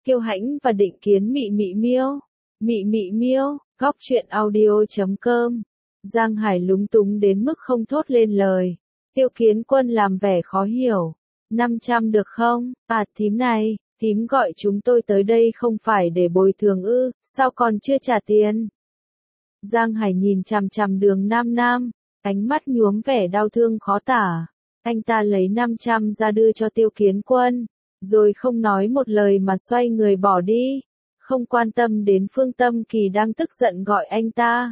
Kiêu Hãnh và Định Kiến Mị Mị Miêu. Mị Mị Miêu, Góc Truyện Audio.com. Giang Hải lúng túng đến mức không thốt lên lời. Tiêu Kiến Quân làm vẻ khó hiểu. 500 được không? À thím này, thím gọi chúng tôi tới đây không phải để bồi thường ư, sao còn chưa trả tiền? Giang Hải nhìn chằm chằm Đường Nam Nam, ánh mắt nhuốm vẻ đau thương khó tả. Anh ta lấy 500 ra đưa cho Tiêu Kiến Quân, rồi không nói một lời mà xoay người bỏ đi, không quan tâm đến Phương Tâm Kỳ đang tức giận gọi anh ta.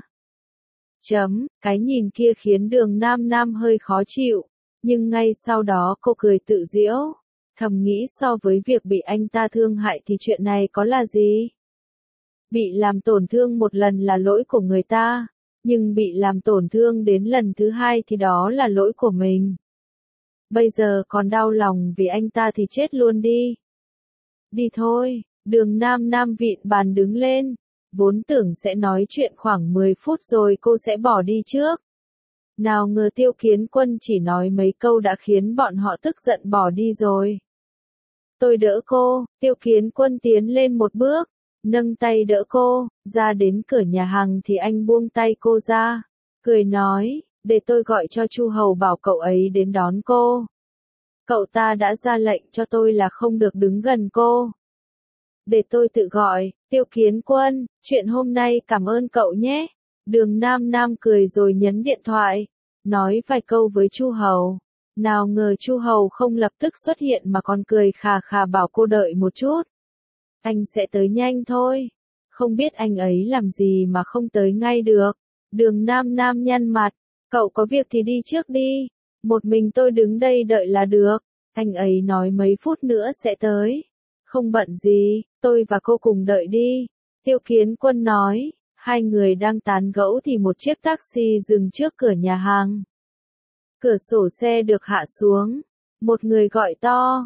Cái nhìn kia khiến Đường Nam Nam hơi khó chịu, nhưng ngay sau đó cô cười tự giễu, thầm nghĩ so với việc bị anh ta thương hại thì chuyện này có là gì? Bị làm tổn thương một lần là lỗi của người ta, nhưng bị làm tổn thương đến lần thứ hai thì đó là lỗi của mình. Bây giờ còn đau lòng vì anh ta thì chết luôn đi. Đi thôi, Đường Nam Nam vịn bàn đứng lên, vốn tưởng sẽ nói chuyện khoảng 10 phút rồi cô sẽ bỏ đi trước. Nào ngờ Tiêu Kiến Quân chỉ nói mấy câu đã khiến bọn họ tức giận bỏ đi rồi. Tôi đỡ cô, Tiêu Kiến Quân tiến lên một bước, nâng tay đỡ cô, ra đến cửa nhà hàng thì anh buông tay cô ra, cười nói, để tôi gọi cho Chu Hầu bảo cậu ấy đến đón cô. Cậu ta đã ra lệnh cho tôi là không được đứng gần cô. Để tôi tự gọi, Tiêu Kiến Quân, chuyện hôm nay cảm ơn cậu nhé. Đường Nam Nam cười rồi nhấn điện thoại, nói vài câu với Chu Hầu. Nào ngờ Chu Hầu không lập tức xuất hiện mà còn cười khà khà bảo cô đợi một chút. Anh sẽ tới nhanh thôi. Không biết anh ấy làm gì mà không tới ngay được. Đường Nam Nam nhăn mặt, cậu có việc thì đi trước đi. Một mình tôi đứng đây đợi là được. Anh ấy nói mấy phút nữa sẽ tới. Không bận gì, tôi và cô cùng đợi đi. Tiêu Kiến Quân nói. Hai người đang tán gẫu thì một chiếc taxi dừng trước cửa nhà hàng. Cửa sổ xe được hạ xuống. Một người gọi to,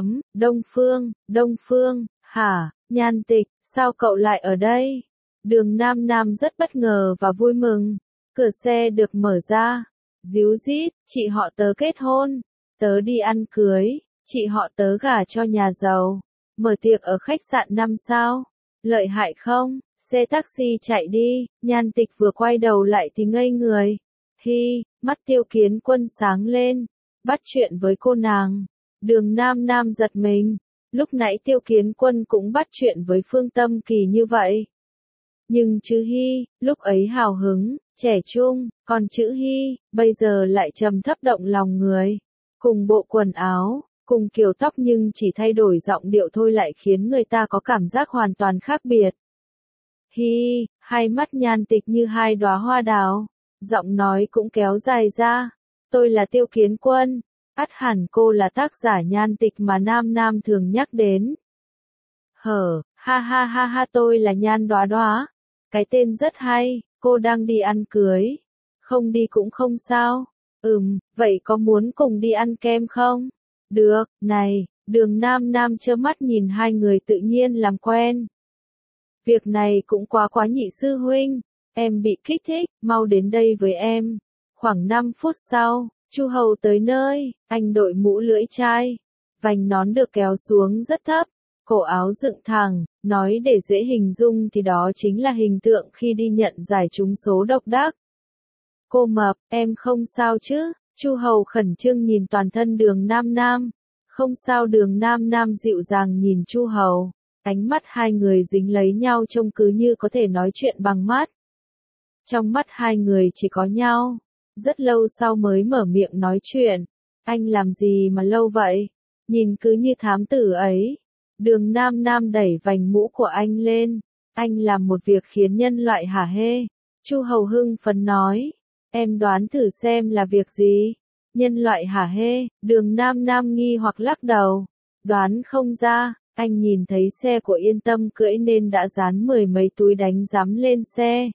Đông Phương, hả, Nhan Tịch, sao cậu lại ở đây? Đường Nam Nam rất bất ngờ và vui mừng. Cửa xe được mở ra. Díu dít, chị họ tớ kết hôn. Tớ đi ăn cưới, chị họ tớ gả cho nhà giàu. Mở tiệc ở khách sạn 5 sao. Lợi hại không? Xe taxi chạy đi, Nhan Tịch vừa quay đầu lại thì ngây người. Mắt Tiêu Kiến Quân sáng lên, bắt chuyện với cô nàng. Đường Nam Nam giật mình, lúc nãy Tiêu Kiến Quân cũng bắt chuyện với Phương Tâm Kỳ như vậy. Nhưng chữ lúc ấy hào hứng, trẻ trung, còn chữ bây giờ lại trầm thấp động lòng người. Cùng bộ quần áo, cùng kiểu tóc nhưng chỉ thay đổi giọng điệu thôi lại khiến người ta có cảm giác hoàn toàn khác biệt. Hai mắt Nhan Tịch như hai đóa hoa đào, giọng nói cũng kéo dài ra. Tôi là Tiêu Kiến Quân, ắt hẳn cô là tác giả Nhan Tịch mà Nam Nam thường nhắc đến. Ha, tôi là Nhan Đóa Đóa. Cái tên rất hay, cô đang đi ăn cưới. Không đi cũng không sao. Vậy có muốn cùng đi ăn kem không? Được, này, Đường Nam Nam trơ mắt nhìn hai người tự nhiên làm quen. Việc này cũng quá nhị sư huynh, em bị kích thích, mau đến đây với em. Khoảng 5 phút sau, Chu Hầu tới nơi, anh đội mũ lưỡi chai, vành nón được kéo xuống rất thấp, cổ áo dựng thẳng, nói để dễ hình dung thì đó chính là hình tượng khi đi nhận giải trúng số độc đắc. Cô mập, em không sao chứ? Chu Hầu khẩn trương nhìn toàn thân Đường Nam Nam. Không sao. Đường Nam Nam dịu dàng nhìn Chu Hầu. Ánh mắt hai người dính lấy nhau trông cứ như có thể nói chuyện bằng mắt. Trong mắt hai người chỉ có nhau. Rất lâu sau mới mở miệng nói chuyện. Anh làm gì mà lâu vậy? Nhìn cứ như thám tử ấy. Đường Nam Nam đẩy vành mũ của anh lên. Anh làm một việc khiến nhân loại hả hê. Chu Hầu hưng phấn nói. Em đoán thử xem là việc gì? Nhân loại hả hê? Đường Nam Nam nghi hoặc lắc đầu. Đoán không ra. Anh nhìn thấy xe của Yên Tâm cưỡi nên đã dán 10 mấy túi đánh giám lên xe.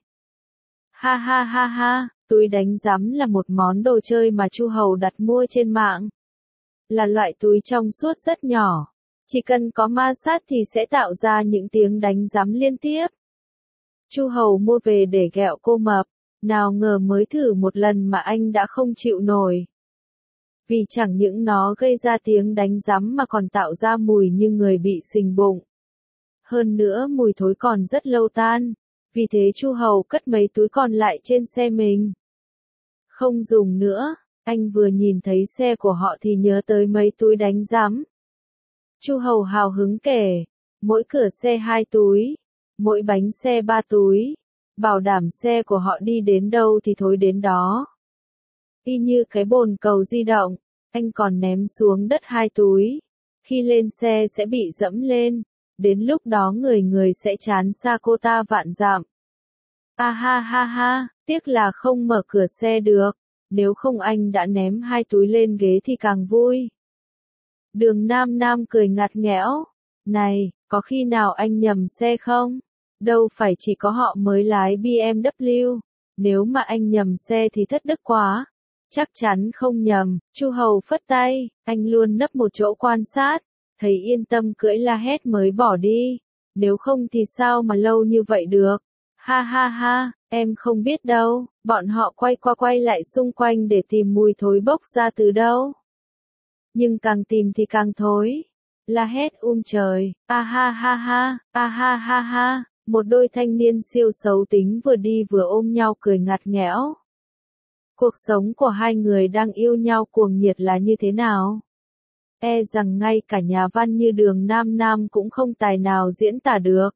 Ha, túi đánh giám là một món đồ chơi mà Chu Hầu đặt mua trên mạng. Là loại túi trong suốt rất nhỏ. Chỉ cần có ma sát thì sẽ tạo ra những tiếng đánh giám liên tiếp. Chu Hầu mua về để ghẹo cô mập. Nào ngờ mới thử một lần mà anh đã không chịu nổi. Vì chẳng những nó gây ra tiếng đánh giám mà còn tạo ra mùi như người bị sình bụng. Hơn nữa mùi thối còn rất lâu tan, vì thế Chu Hầu cất mấy túi còn lại trên xe mình. Không dùng nữa, anh vừa nhìn thấy xe của họ thì nhớ tới mấy túi đánh rắm. Chu Hầu hào hứng kể, mỗi cửa xe 2 túi, mỗi bánh xe 3 túi, bảo đảm xe của họ đi đến đâu thì thối đến đó. Y như cái bồn cầu di động, anh còn ném xuống đất 2 túi. Khi lên xe sẽ bị dẫm lên, đến lúc đó người người sẽ chán xa cô ta vạn dặm. A ha ha ha, tiếc là không mở cửa xe được, nếu không anh đã ném 2 túi lên ghế thì càng vui. Đường Nam Nam cười ngặt nghẽo, này, có khi nào anh nhầm xe không? Đâu phải chỉ có họ mới lái BMW, nếu mà anh nhầm xe thì thất đức quá. Chắc chắn không nhầm, Chu Hầu phất tay, anh luôn nấp một chỗ quan sát, thấy yên tâm cưỡi La Hét mới bỏ đi, nếu không thì sao mà lâu như vậy được. Ha ha ha, em không biết đâu, bọn họ quay qua quay lại xung quanh để tìm mùi thối bốc ra từ đâu. Nhưng càng tìm thì càng thối. La Hét trời, a ha ha ha, a ha ha ha, một đôi thanh niên siêu xấu tính vừa đi vừa ôm nhau cười ngặt nghẽo. Cuộc sống của hai người đang yêu nhau cuồng nhiệt là như thế nào? E rằng ngay cả nhà văn như Đường Nam Nam cũng không tài nào diễn tả được.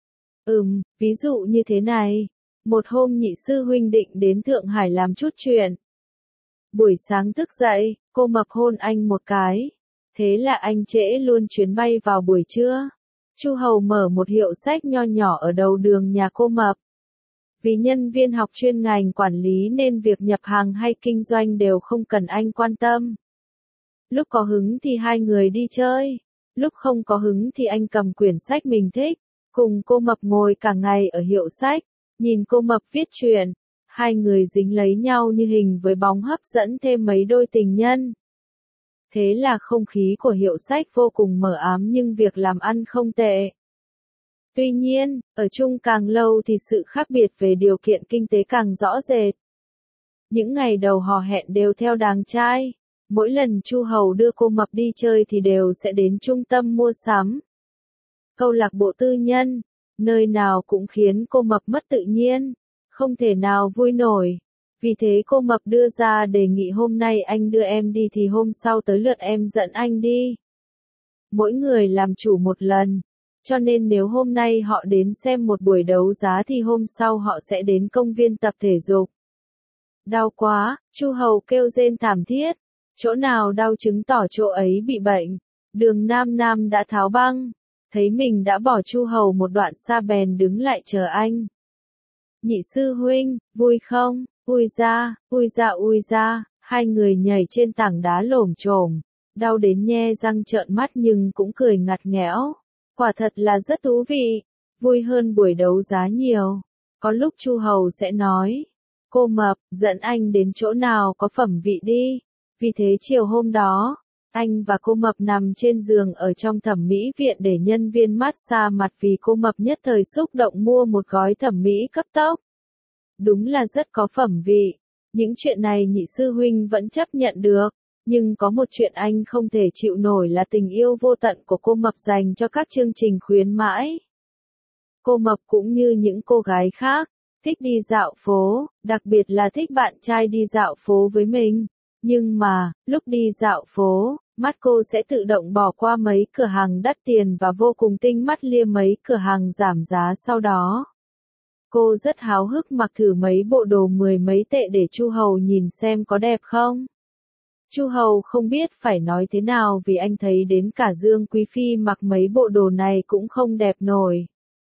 Ví dụ như thế này. Một hôm Nhị sư huynh định đến Thượng Hải làm chút chuyện. Buổi sáng thức dậy, cô Mập hôn anh một cái. Thế là anh trễ luôn chuyến bay vào buổi trưa. Chu Hầu mở một hiệu sách nho nhỏ ở đầu đường nhà cô Mập. Vì nhân viên học chuyên ngành quản lý nên việc nhập hàng hay kinh doanh đều không cần anh quan tâm. Lúc có hứng thì hai người đi chơi, lúc không có hứng thì anh cầm quyển sách mình thích, cùng cô Mập ngồi cả ngày ở hiệu sách, nhìn cô Mập viết truyện, hai người dính lấy nhau như hình với bóng hấp dẫn thêm mấy đôi tình nhân. Thế là không khí của hiệu sách vô cùng mờ ám nhưng việc làm ăn không tệ. Tuy nhiên, ở chung càng lâu thì sự khác biệt về điều kiện kinh tế càng rõ rệt. Những ngày đầu hò hẹn đều theo đàng trai. Mỗi lần Chu Hầu đưa cô Mập đi chơi thì đều sẽ đến trung tâm mua sắm. Câu lạc bộ tư nhân, nơi nào cũng khiến cô Mập mất tự nhiên, không thể nào vui nổi. Vì thế cô Mập đưa ra đề nghị hôm nay anh đưa em đi thì hôm sau tới lượt em dẫn anh đi. Mỗi người làm chủ một lần. Cho nên nếu hôm nay họ đến xem một buổi đấu giá thì hôm sau họ sẽ đến công viên tập thể dục. Đau quá, Chu Hầu kêu rên thảm thiết. Chỗ nào đau chứng tỏ chỗ ấy bị bệnh. Đường Nam Nam đã tháo băng. Thấy mình đã bỏ Chu Hầu một đoạn xa bèn đứng lại chờ anh. Nhị sư huynh, vui không? Ui ra, ui ra ui ra. Hai người nhảy trên tảng đá lổm chổm. Đau đến nhe răng trợn mắt nhưng cũng cười ngặt nghẽo. Quả thật là rất thú vị, vui hơn buổi đấu giá nhiều. Có lúc Chu Hầu sẽ nói, cô Mập, dẫn anh đến chỗ nào có phẩm vị đi. Vì thế chiều hôm đó, anh và cô Mập nằm trên giường ở trong thẩm mỹ viện để nhân viên massage mặt vì cô Mập nhất thời xúc động mua một gói thẩm mỹ cấp tốc. Đúng là rất có phẩm vị. Những chuyện này nhị sư huynh vẫn chấp nhận được. Nhưng có một chuyện anh không thể chịu nổi là tình yêu vô tận của cô Mập dành cho các chương trình khuyến mãi. Cô Mập cũng như những cô gái khác, thích đi dạo phố, đặc biệt là thích bạn trai đi dạo phố với mình. Nhưng mà, lúc đi dạo phố, mắt cô sẽ tự động bỏ qua mấy cửa hàng đắt tiền và vô cùng tinh mắt liếc mấy cửa hàng giảm giá sau đó. Cô rất háo hức mặc thử mấy bộ đồ 10 mấy tệ để Chu Hầu nhìn xem có đẹp không. Chu Hầu không biết phải nói thế nào vì anh thấy đến cả Dương Quý Phi mặc mấy bộ đồ này cũng không đẹp nổi.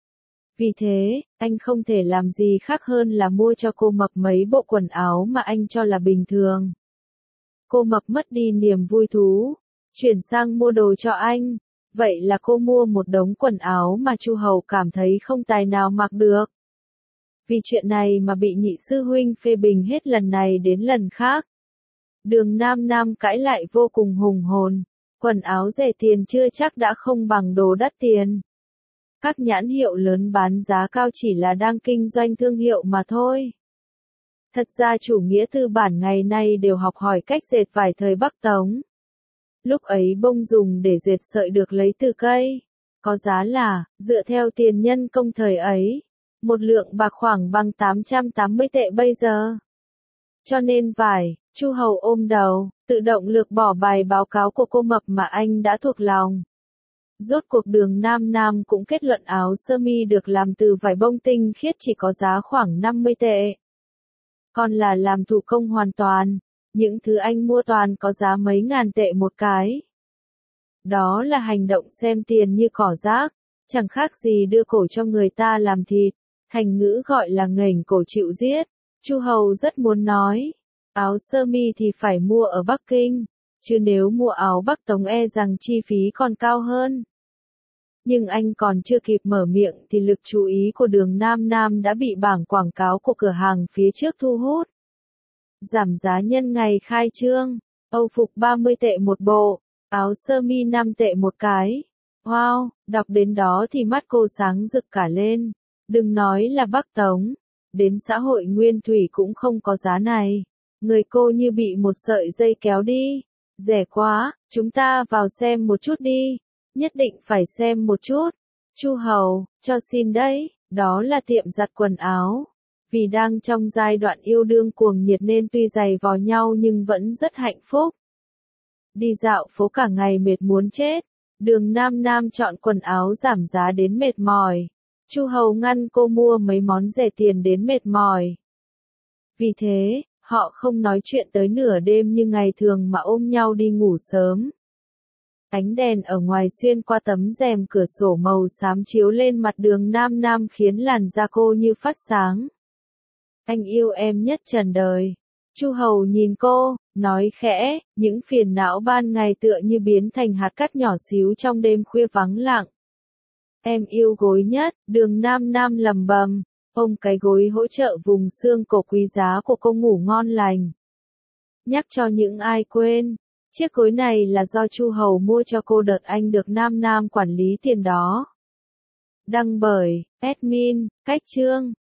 Vì thế, anh không thể làm gì khác hơn là mua cho cô Mập mấy bộ quần áo mà anh cho là bình thường. Cô Mập mất đi niềm vui thú, chuyển sang mua đồ cho anh. Vậy là cô mua một đống quần áo mà Chu Hầu cảm thấy không tài nào mặc được. Vì chuyện này mà bị nhị sư huynh phê bình hết lần này đến lần khác. Đường Nam Nam cãi lại vô cùng hùng hồn. Quần áo rẻ tiền chưa chắc đã không bằng đồ đắt tiền. Các nhãn hiệu lớn bán giá cao chỉ là đang kinh doanh thương hiệu mà thôi. Thật ra chủ nghĩa tư bản ngày nay đều học hỏi cách dệt vải thời Bắc Tống. Lúc ấy bông dùng để dệt sợi được lấy từ cây. Có giá là, dựa theo tiền nhân công thời ấy, một lượng bạc khoảng bằng 880 tệ bây giờ. Cho nên Chu Hầu ôm đầu, tự động lược bỏ bài báo cáo của cô mập mà anh đã thuộc lòng. Rốt cuộc Đường Nam Nam cũng kết luận áo sơ mi được làm từ vải bông tinh khiết chỉ có giá khoảng 50 tệ. Còn là làm thủ công hoàn toàn, những thứ anh mua toàn có giá mấy ngàn tệ một cái. Đó là hành động xem tiền như cỏ rác, chẳng khác gì đưa cổ cho người ta làm thịt, thành ngữ gọi là nghềnh cổ chịu giết. Chu Hầu rất muốn nói, áo sơ mi thì phải mua ở Bắc Kinh, chứ nếu mua áo Bắc Tống e rằng chi phí còn cao hơn. Nhưng anh còn chưa kịp mở miệng thì lực chú ý của Đường Nam Nam đã bị bảng quảng cáo của cửa hàng phía trước thu hút. Giảm giá nhân ngày khai trương, Âu phục 30 tệ một bộ, áo sơ mi 5 tệ một cái. Wow, đọc đến đó thì mắt cô sáng rực cả lên. Đừng nói là Bắc Tống, đến xã hội Nguyên Thủy cũng không có giá này. Người cô như bị một sợi dây kéo đi. Rẻ quá, chúng ta vào xem một chút đi. Nhất định phải xem một chút. Chu Hầu, cho xin đấy, đó là tiệm giặt quần áo. Vì đang trong giai đoạn yêu đương cuồng nhiệt nên tuy giày vò nhau nhưng vẫn rất hạnh phúc. Đi dạo phố cả ngày mệt muốn chết. Đường Nam Nam chọn quần áo giảm giá đến mệt mỏi. Chu Hầu ngăn cô mua mấy món rẻ tiền đến mệt mỏi. Vì thế, họ không nói chuyện tới nửa đêm như ngày thường mà ôm nhau đi ngủ sớm. Ánh đèn ở ngoài xuyên qua tấm rèm cửa sổ màu xám chiếu lên mặt Đường Nam Nam khiến làn da cô như phát sáng. Anh yêu em nhất trần đời. Chu Hầu nhìn cô, nói khẽ, những phiền não ban ngày tựa như biến thành hạt cát nhỏ xíu trong đêm khuya vắng lặng. Em yêu gối nhất, Đường Nam Nam lầm bầm, ôm cái gối hỗ trợ vùng xương cổ quý giá của cô ngủ ngon lành. Nhắc cho những ai quên, chiếc gối này là do Chu Hầu mua cho cô đợt anh được Nam Nam quản lý tiền đó. Đăng bởi, admin, Cách Chương.